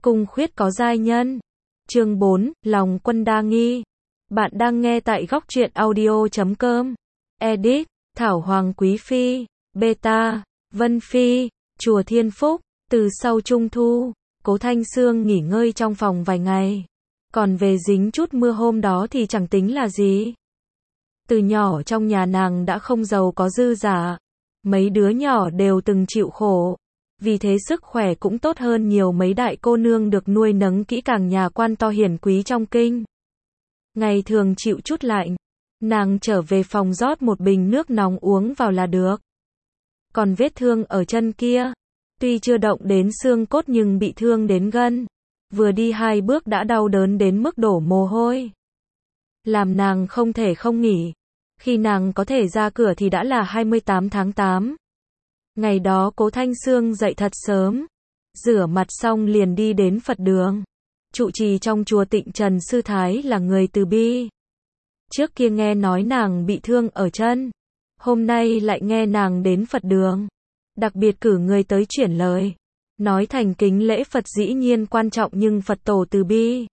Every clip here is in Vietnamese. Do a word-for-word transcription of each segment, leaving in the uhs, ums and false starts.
Cung khuyết có giai nhân. Chương bốn, lòng quân đa nghi. Bạn đang nghe tại góc truyện audio chấm com. Edit, Thảo Hoàng Quý Phi, Beta, Vân Phi, Chùa Thiên Phúc. Từ sau Trung Thu, Cố Thanh Sương nghỉ ngơi trong phòng vài ngày. Còn về dính chút mưa hôm đó thì chẳng tính là gì. Từ nhỏ trong nhà nàng đã không giàu có dư giả. Mấy đứa nhỏ đều từng chịu khổ. Vì thế sức khỏe cũng tốt hơn nhiều mấy đại cô nương được nuôi nấng kỹ càng nhà quan to hiển quý trong kinh. Ngày thường chịu chút lạnh, nàng trở về phòng rót một bình nước nóng uống vào là được. Còn vết thương ở chân kia, tuy chưa động đến xương cốt nhưng bị thương đến gân. Vừa đi hai bước đã đau đớn đến mức đổ mồ hôi. Làm nàng không thể không nghỉ. Khi nàng có thể ra cửa thì đã là hai mươi tám tháng tám. Ngày đó Cố Thanh Sương dậy thật sớm, rửa mặt xong liền đi đến Phật đường. Trụ trì trong chùa Tịnh Trần Sư Thái là người từ bi. Trước kia nghe nói nàng bị thương ở chân, hôm nay lại nghe nàng đến Phật đường. Đặc biệt cử người tới chuyển lời, nói thành kính lễ Phật dĩ nhiên quan trọng nhưng Phật tổ từ bi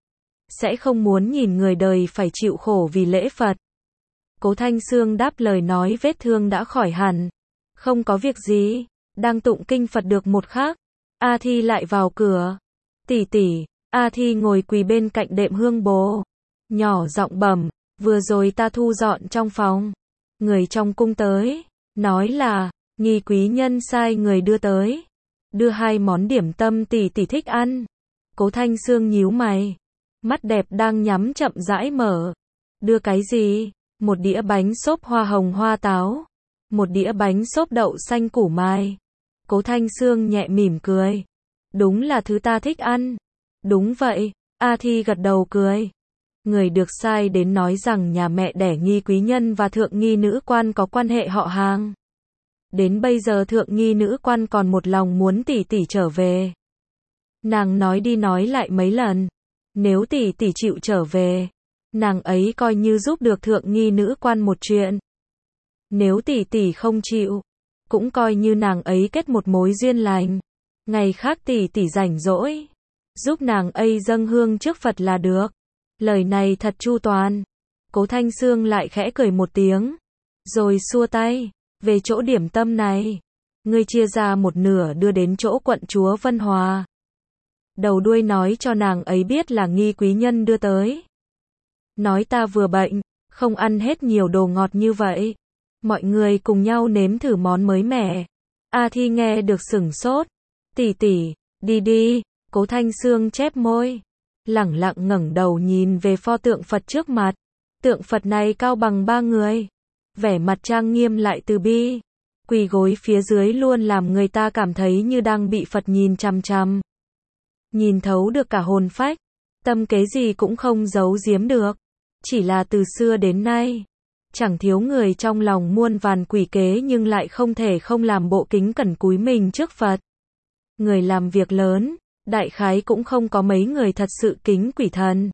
sẽ không muốn nhìn người đời phải chịu khổ vì lễ Phật. Cố Thanh Sương đáp lời nói vết thương đã khỏi hẳn. Không có việc gì, đang tụng kinh Phật được một khắc, A Thi lại vào cửa. Tỷ tỷ, A Thi ngồi quỳ bên cạnh đệm hương bồ, nhỏ giọng bẩm, vừa rồi ta thu dọn trong phòng, người trong cung tới, nói là, nghi quý nhân sai người đưa tới, đưa hai món điểm tâm tỷ tỷ thích ăn. Cố Thanh Sương nhíu mày, mắt đẹp đang nhắm chậm rãi mở. Đưa cái gì? Một đĩa bánh xốp hoa hồng hoa táo. Một đĩa bánh xốp đậu xanh củ mai. Cố Thanh Sương nhẹ mỉm cười. Đúng là thứ ta thích ăn. Đúng vậy, A Thi gật đầu cười. Người được sai đến nói rằng nhà mẹ đẻ nghi quý nhân và thượng nghi nữ quan có quan hệ họ hàng. Đến bây giờ thượng nghi nữ quan còn một lòng muốn tỷ tỷ trở về. Nàng nói đi nói lại mấy lần. Nếu tỷ tỷ chịu trở về, nàng ấy coi như giúp được thượng nghi nữ quan một chuyện. Nếu tỷ tỷ không chịu, cũng coi như nàng ấy kết một mối duyên lành. Ngày khác tỷ tỷ rảnh rỗi, giúp nàng ấy dâng hương trước Phật là được. Lời này thật chu toàn. Cố Thanh Sương lại khẽ cười một tiếng, rồi xua tay, về chỗ điểm tâm này, ngươi chia ra một nửa đưa đến chỗ quận chúa Vân Hòa. Đầu đuôi nói cho nàng ấy biết là nghi quý nhân đưa tới. Nói ta vừa bệnh, không ăn hết nhiều đồ ngọt như vậy. Mọi người cùng nhau nếm thử món mới mẻ. A Thi nghe được sửng sốt. Tỷ tỷ, đi đi. Cố Thanh Sương chép môi, lẳng lặng ngẩng đầu nhìn về pho tượng Phật trước mặt. Tượng Phật này cao bằng ba người, vẻ mặt trang nghiêm lại từ bi. Quỳ gối phía dưới luôn làm người ta cảm thấy như đang bị Phật nhìn chằm chằm. Nhìn thấu được cả hồn phách, tâm kế gì cũng không giấu giếm được. Chỉ là từ xưa đến nay, chẳng thiếu người trong lòng muôn vàn quỷ kế nhưng lại không thể không làm bộ kính cẩn cúi mình trước Phật. Người làm việc lớn, đại khái cũng không có mấy người thật sự kính quỷ thần.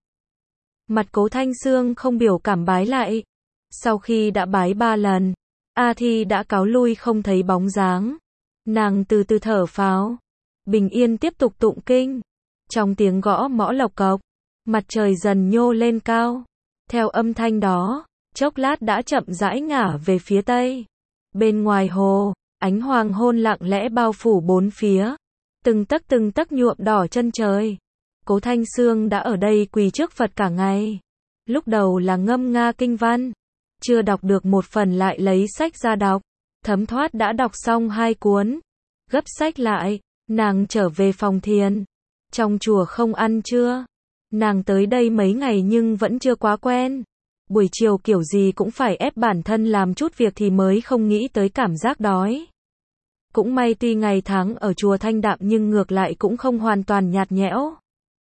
Mặt Cố Thanh Sương không biểu cảm bái lại. Sau khi đã bái ba lần, A Thi đã cáo lui không thấy bóng dáng. Nàng từ từ thở phào, bình yên tiếp tục tụng kinh. Trong tiếng gõ mõ lộc cộc, mặt trời dần nhô lên cao. Theo âm thanh đó, chốc lát đã chậm rãi ngả về phía tây. Bên ngoài hồ, ánh hoàng hôn lặng lẽ bao phủ bốn phía. Từng tấc từng tấc nhuộm đỏ chân trời. Cố Thanh Sương đã ở đây quỳ trước Phật cả ngày. Lúc đầu là ngâm nga kinh văn, chưa đọc được một phần lại lấy sách ra đọc. Thấm thoát đã đọc xong hai cuốn. Gấp sách lại, nàng trở về phòng thiền. Trong chùa không ăn trưa. Nàng tới đây mấy ngày nhưng vẫn chưa quá quen. Buổi chiều kiểu gì cũng phải ép bản thân làm chút việc thì mới không nghĩ tới cảm giác đói. Cũng may tuy ngày tháng ở chùa thanh đạm nhưng ngược lại cũng không hoàn toàn nhạt nhẽo.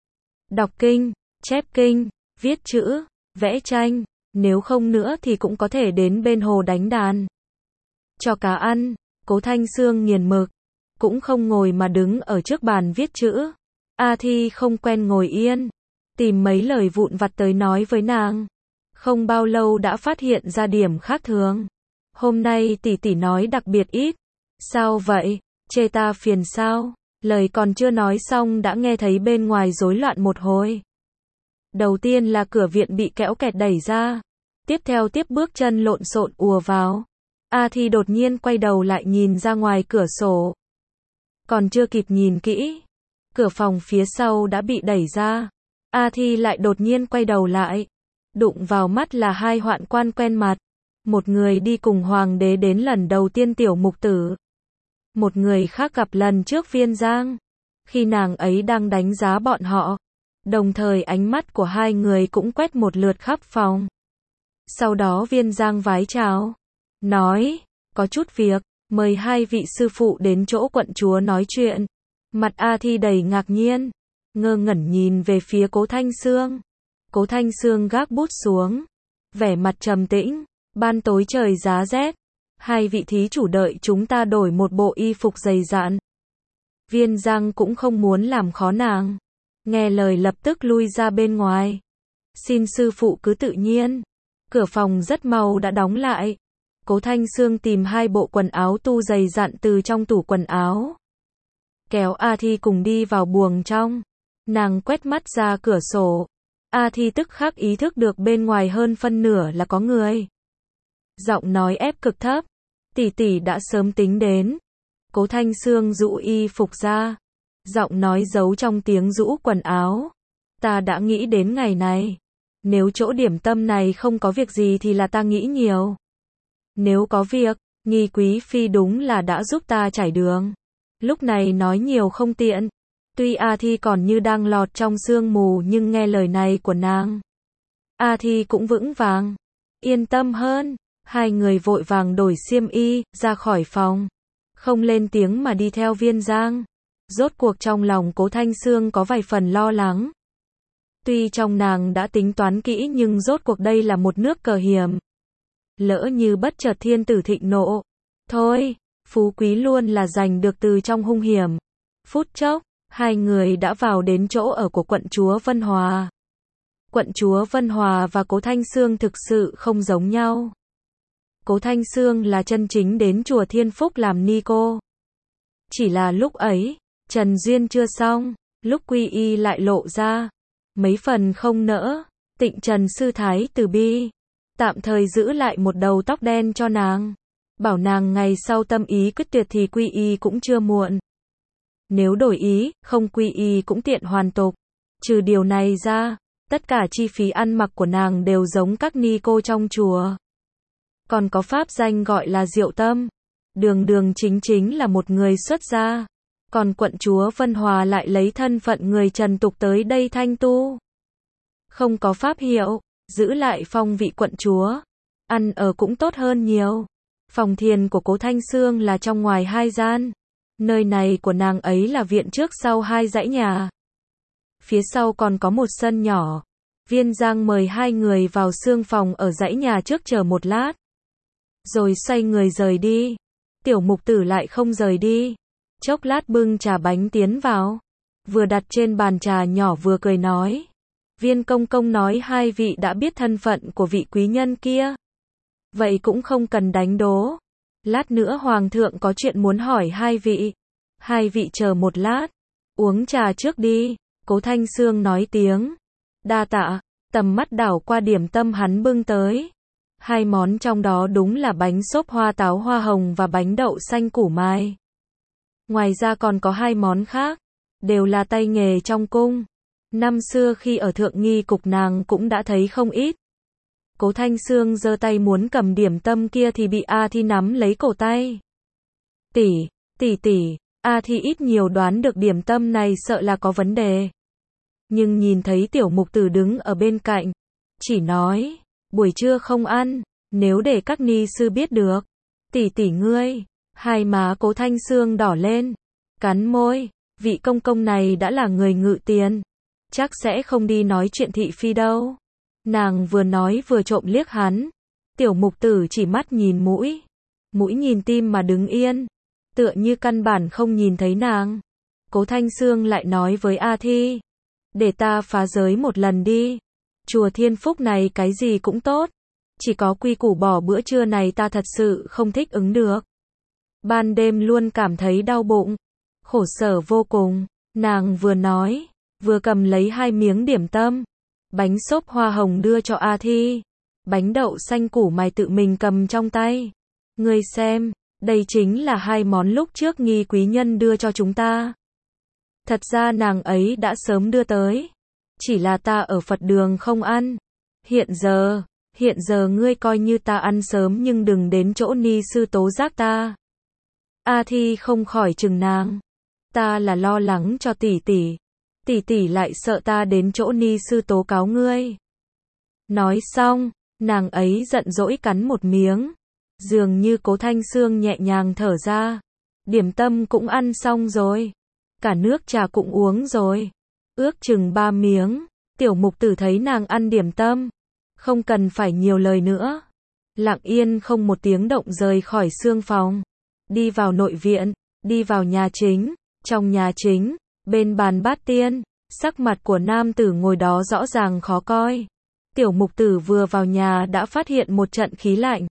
Đọc kinh, chép kinh, viết chữ, vẽ tranh, nếu không nữa thì cũng có thể đến bên hồ đánh đàn. Cho cá ăn, Cố Thanh Sương nghiền mực, cũng không ngồi mà đứng ở trước bàn viết chữ. A Thi không quen ngồi yên, tìm mấy lời vụn vặt tới nói với nàng. Không bao lâu đã phát hiện ra điểm khác thường. Hôm nay tỷ tỷ nói đặc biệt ít. Sao vậy? Chê ta phiền sao? Lời còn chưa nói xong đã nghe thấy bên ngoài rối loạn một hồi. Đầu tiên là cửa viện bị kéo kẹt đẩy ra. Tiếp theo tiếp bước chân lộn xộn ùa vào. A Thi đột nhiên quay đầu lại nhìn ra ngoài cửa sổ. Còn chưa kịp nhìn kỹ, cửa phòng phía sau đã bị đẩy ra. A Thi lại đột nhiên quay đầu lại. Đụng vào mắt là hai hoạn quan quen mặt. Một người đi cùng hoàng đế đến lần đầu tiên Tiểu Mục Tử. Một người khác gặp lần trước Viên Giang. Khi nàng ấy đang đánh giá bọn họ, đồng thời ánh mắt của hai người cũng quét một lượt khắp phòng. Sau đó Viên Giang vái chào, nói, có chút việc, mời hai vị sư phụ đến chỗ quận chúa nói chuyện. Mặt A Thi đầy ngạc nhiên, ngơ ngẩn nhìn về phía Cố Thanh Sương. Cố Thanh Sương gác bút xuống, vẻ mặt trầm tĩnh, ban tối trời giá rét. Hai vị thí chủ đợi chúng ta đổi một bộ y phục dày dạn. Viên Giang cũng không muốn làm khó nàng. Nghe lời lập tức lui ra bên ngoài. Xin sư phụ cứ tự nhiên. Cửa phòng rất mau đã đóng lại. Cố Thanh Sương tìm hai bộ quần áo tu dày dặn từ trong tủ quần áo. Kéo A Thi cùng đi vào buồng trong. Nàng quét mắt ra cửa sổ. A Thi tức khắc ý thức được bên ngoài hơn phân nửa là có người. Giọng nói ép cực thấp. Tỷ tỷ đã sớm tính đến. Cố Thanh Sương rũ y phục ra. Giọng nói giấu trong tiếng rũ quần áo. Ta đã nghĩ đến ngày này. Nếu chỗ điểm tâm này không có việc gì thì là ta nghĩ nhiều. Nếu có việc, Nghi quý phi đúng là đã giúp ta trải đường. Lúc này nói nhiều không tiện. Tuy A Thi còn như đang lọt trong sương mù nhưng nghe lời này của nàng, A Thi cũng vững vàng, yên tâm hơn. Hai người vội vàng đổi xiêm y, ra khỏi phòng. Không lên tiếng mà đi theo Viên Giang. Rốt cuộc trong lòng Cố Thanh Sương có vài phần lo lắng. Tuy trong nàng đã tính toán kỹ nhưng rốt cuộc đây là một nước cờ hiểm. Lỡ như bất chợt thiên tử thịnh nộ. Thôi, phú quý luôn là giành được từ trong hung hiểm. Phút chốc, hai người đã vào đến chỗ ở của quận chúa Vân Hòa. Quận chúa Vân Hòa và Cố Thanh Sương thực sự không giống nhau. Cố Thanh Sương là chân chính đến chùa Thiên Phúc làm ni cô. Chỉ là lúc ấy, Trần Duyên chưa xong, lúc quy y lại lộ ra. Mấy phần không nỡ, Tịnh Trần sư thái từ bi. Tạm thời giữ lại một đầu tóc đen cho nàng. Bảo nàng ngày sau tâm ý quyết tuyệt thì quy y cũng chưa muộn. Nếu đổi ý, không quy y cũng tiện hoàn tục. Trừ điều này ra, tất cả chi phí ăn mặc của nàng đều giống các ni cô trong chùa. Còn có pháp danh gọi là Diệu Tâm. Đường đường chính chính là một người xuất gia. Còn quận chúa Vân Hòa lại lấy thân phận người trần tục tới đây thanh tu. Không có pháp hiệu, giữ lại phong vị quận chúa. Ăn ở cũng tốt hơn nhiều. Phòng thiền của Cố Thanh Sương là trong ngoài hai gian. Nơi này của nàng ấy là viện trước sau hai dãy nhà. Phía sau còn có một sân nhỏ. Viên Giang mời hai người vào sương phòng ở dãy nhà trước chờ một lát. Rồi xoay người rời đi. Tiểu Mục Tử lại không rời đi. Chốc lát bưng trà bánh tiến vào. Vừa đặt trên bàn trà nhỏ vừa cười nói. Viên công công nói hai vị đã biết thân phận của vị quý nhân kia. Vậy cũng không cần đánh đố. Lát nữa hoàng thượng có chuyện muốn hỏi hai vị. Hai vị chờ một lát. Uống trà trước đi. Cố Thanh Sương nói tiếng. Đa tạ. Tầm mắt đảo qua điểm tâm hắn bưng tới. Hai món trong đó đúng là bánh xốp hoa táo hoa hồng và bánh đậu xanh củ mai. Ngoài ra còn có hai món khác. Đều là tay nghề trong cung. Năm xưa khi ở thượng nghi cục nàng cũng đã thấy không ít. Cố Thanh Sương giơ tay muốn cầm điểm tâm kia thì bị A Thi nắm lấy cổ tay. Tỷ, tỷ tỷ, A Thi ít nhiều đoán được điểm tâm này sợ là có vấn đề. Nhưng nhìn thấy Tiểu Mục Tử đứng ở bên cạnh, chỉ nói, buổi trưa không ăn, nếu để các ni sư biết được. Tỷ tỷ ngươi, hai má Cố Thanh Sương đỏ lên, cắn môi, vị công công này đã là người ngự tiền. Chắc sẽ không đi nói chuyện thị phi đâu. Nàng vừa nói vừa trộm liếc hắn. Tiểu Mục Tử chỉ mắt nhìn mũi. Mũi nhìn tim mà đứng yên. Tựa như căn bản không nhìn thấy nàng. Cố Thanh Sương lại nói với A Thi. Để ta phá giới một lần đi. Chùa Thiên Phúc này cái gì cũng tốt. Chỉ có quy củ bỏ bữa trưa này ta thật sự không thích ứng được. Ban đêm luôn cảm thấy đau bụng. khổ sở vô cùng. Nàng vừa nói, vừa cầm lấy hai miếng điểm tâm. Bánh xốp hoa hồng đưa cho A Thi. Bánh đậu xanh củ mài tự mình cầm trong tay. Ngươi xem, đây chính là hai món lúc trước Nghi quý nhân đưa cho chúng ta. Thật ra nàng ấy đã sớm đưa tới. Chỉ là ta ở Phật đường không ăn. Hiện giờ, hiện giờ ngươi coi như ta ăn sớm nhưng đừng đến chỗ Ni sư tố giác ta. A Thi không khỏi chừng nàng. Ta là lo lắng cho tỷ tỷ. Tỷ tỷ lại sợ ta đến chỗ Ni sư tố cáo ngươi. Nói xong, nàng ấy giận dỗi cắn một miếng. Dường như Cố Thanh Sương nhẹ nhàng thở ra. Điểm tâm cũng ăn xong rồi. Cả nước trà cũng uống rồi. Ước chừng ba miếng. Tiểu Mục Tử thấy nàng ăn điểm tâm. Không cần phải nhiều lời nữa. Lặng yên không một tiếng động rời khỏi xương phòng. Đi vào nội viện. Đi vào nhà chính. Trong nhà chính, bên bàn bát tiên, sắc mặt của nam tử ngồi đó rõ ràng khó coi. Tiểu Mục Tử vừa vào nhà đã phát hiện một trận khí lạnh.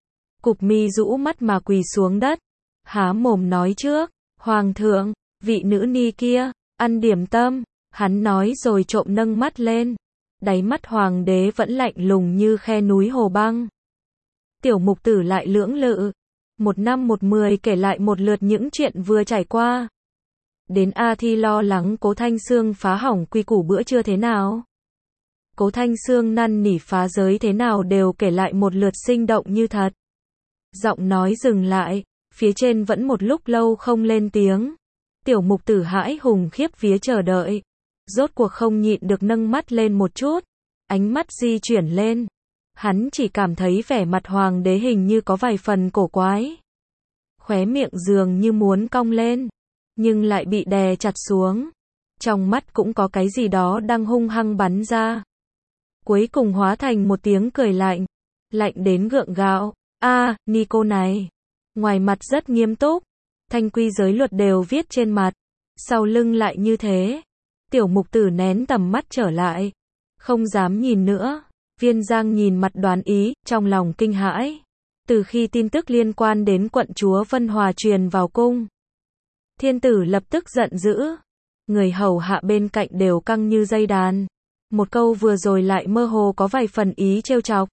Cụp mi rũ mắt mà quỳ xuống đất. Há mồm nói trước, Hoàng thượng, vị nữ ni kia, ăn điểm tâm. Hắn nói rồi trộm nâng mắt lên. Đáy mắt hoàng đế vẫn lạnh lùng như khe núi hồ băng. Tiểu Mục Tử lại lưỡng lự. Một năm một mười kể lại một lượt những chuyện vừa trải qua. Đến A Thi lo lắng Cố Thanh Sương phá hỏng quy củ bữa trưa thế nào. Cố Thanh Sương năn nỉ phá giới thế nào đều kể lại một lượt sinh động như thật. Giọng nói dừng lại, phía trên vẫn một lúc lâu không lên tiếng. Tiểu Mục Tử hãi hùng khiếp vía chờ đợi. Rốt cuộc không nhịn được nâng mắt lên một chút. Ánh mắt di chuyển lên. Hắn chỉ cảm thấy vẻ mặt hoàng đế hình như có vài phần cổ quái. Khóe miệng dường như muốn cong lên. Nhưng lại bị đè chặt xuống. Trong mắt cũng có cái gì đó đang hung hăng bắn ra. Cuối cùng hóa thành một tiếng cười lạnh. Lạnh đến gượng gạo. A, à, ni cô này. Ngoài mặt rất nghiêm túc. Thanh quy giới luật đều viết trên mặt. Sau lưng lại như thế. Tiểu Mục Tử nén tầm mắt trở lại. Không dám nhìn nữa. Viên Giang nhìn mặt đoán ý, trong lòng kinh hãi. Từ khi tin tức liên quan đến quận chúa Vân Hòa truyền vào cung. Thiên tử lập tức giận dữ. Người hầu hạ bên cạnh đều căng như dây đàn. Một câu vừa rồi lại mơ hồ có vài phần ý trêu chọc.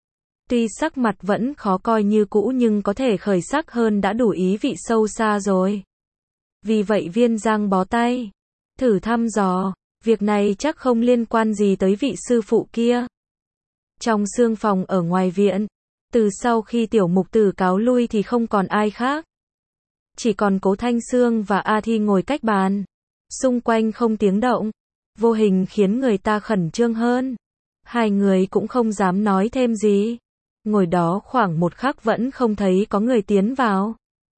Tuy sắc mặt vẫn khó coi như cũ nhưng có thể khởi sắc hơn đã đủ ý vị sâu xa rồi. Vì vậy Viên Giang bó tay. Thử thăm dò. Việc này chắc không liên quan gì tới vị sư phụ kia. Trong xương phòng ở ngoài viện. Từ sau khi Tiểu Mục Tử cáo lui thì không còn ai khác. Chỉ còn Cố Thanh Sương và A Thi ngồi cách bàn. Xung quanh không tiếng động. Vô hình khiến người ta khẩn trương hơn. Hai người cũng không dám nói thêm gì. Ngồi đó khoảng một khắc vẫn không thấy có người tiến vào.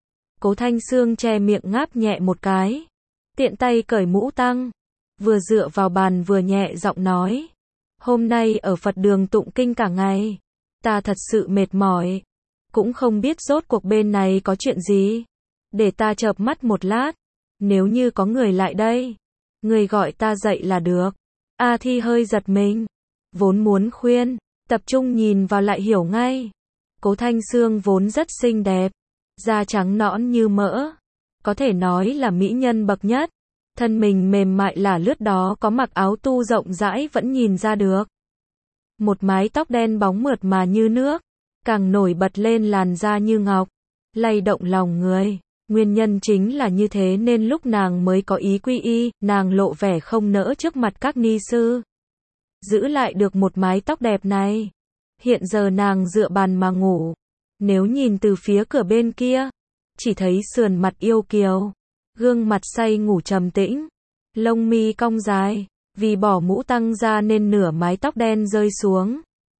Cố Thanh Sương che miệng ngáp nhẹ một cái. Tiện tay cởi mũ tăng. Vừa dựa vào bàn vừa nhẹ giọng nói. Hôm nay ở Phật đường tụng kinh cả ngày. Ta thật sự mệt mỏi. Cũng không biết rốt cuộc bên này có chuyện gì. Để ta chợp mắt một lát. Nếu như có người lại đây. Người gọi ta dậy là được. A Thi hơi giật mình. Vốn muốn khuyên. Tập trung nhìn vào lại hiểu ngay. Cố Thanh Sương vốn rất xinh đẹp. Da trắng nõn như mỡ. Có thể nói là mỹ nhân bậc nhất. Thân mình mềm mại lả lướt đó có mặc áo tu rộng rãi vẫn nhìn ra được. Một mái tóc đen bóng mượt mà như nước. Càng nổi bật lên làn da như ngọc. Lay động lòng người. Nguyên nhân chính là như thế nên lúc nàng mới có ý quy y, nàng lộ vẻ không nỡ trước mặt các ni sư. Giữ lại được một mái tóc đẹp này. Hiện giờ nàng dựa bàn mà ngủ. Nếu nhìn từ phía cửa bên kia, chỉ thấy sườn mặt yêu kiều, gương mặt say ngủ trầm tĩnh, lông mi cong dài, vì bỏ mũ tăng ra nên nửa mái tóc đen rơi xuống.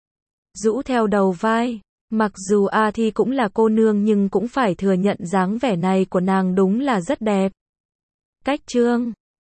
Rũ theo đầu vai. Mặc dù A Thi cũng là cô nương nhưng cũng phải thừa nhận dáng vẻ này của nàng đúng là rất đẹp. Cách chương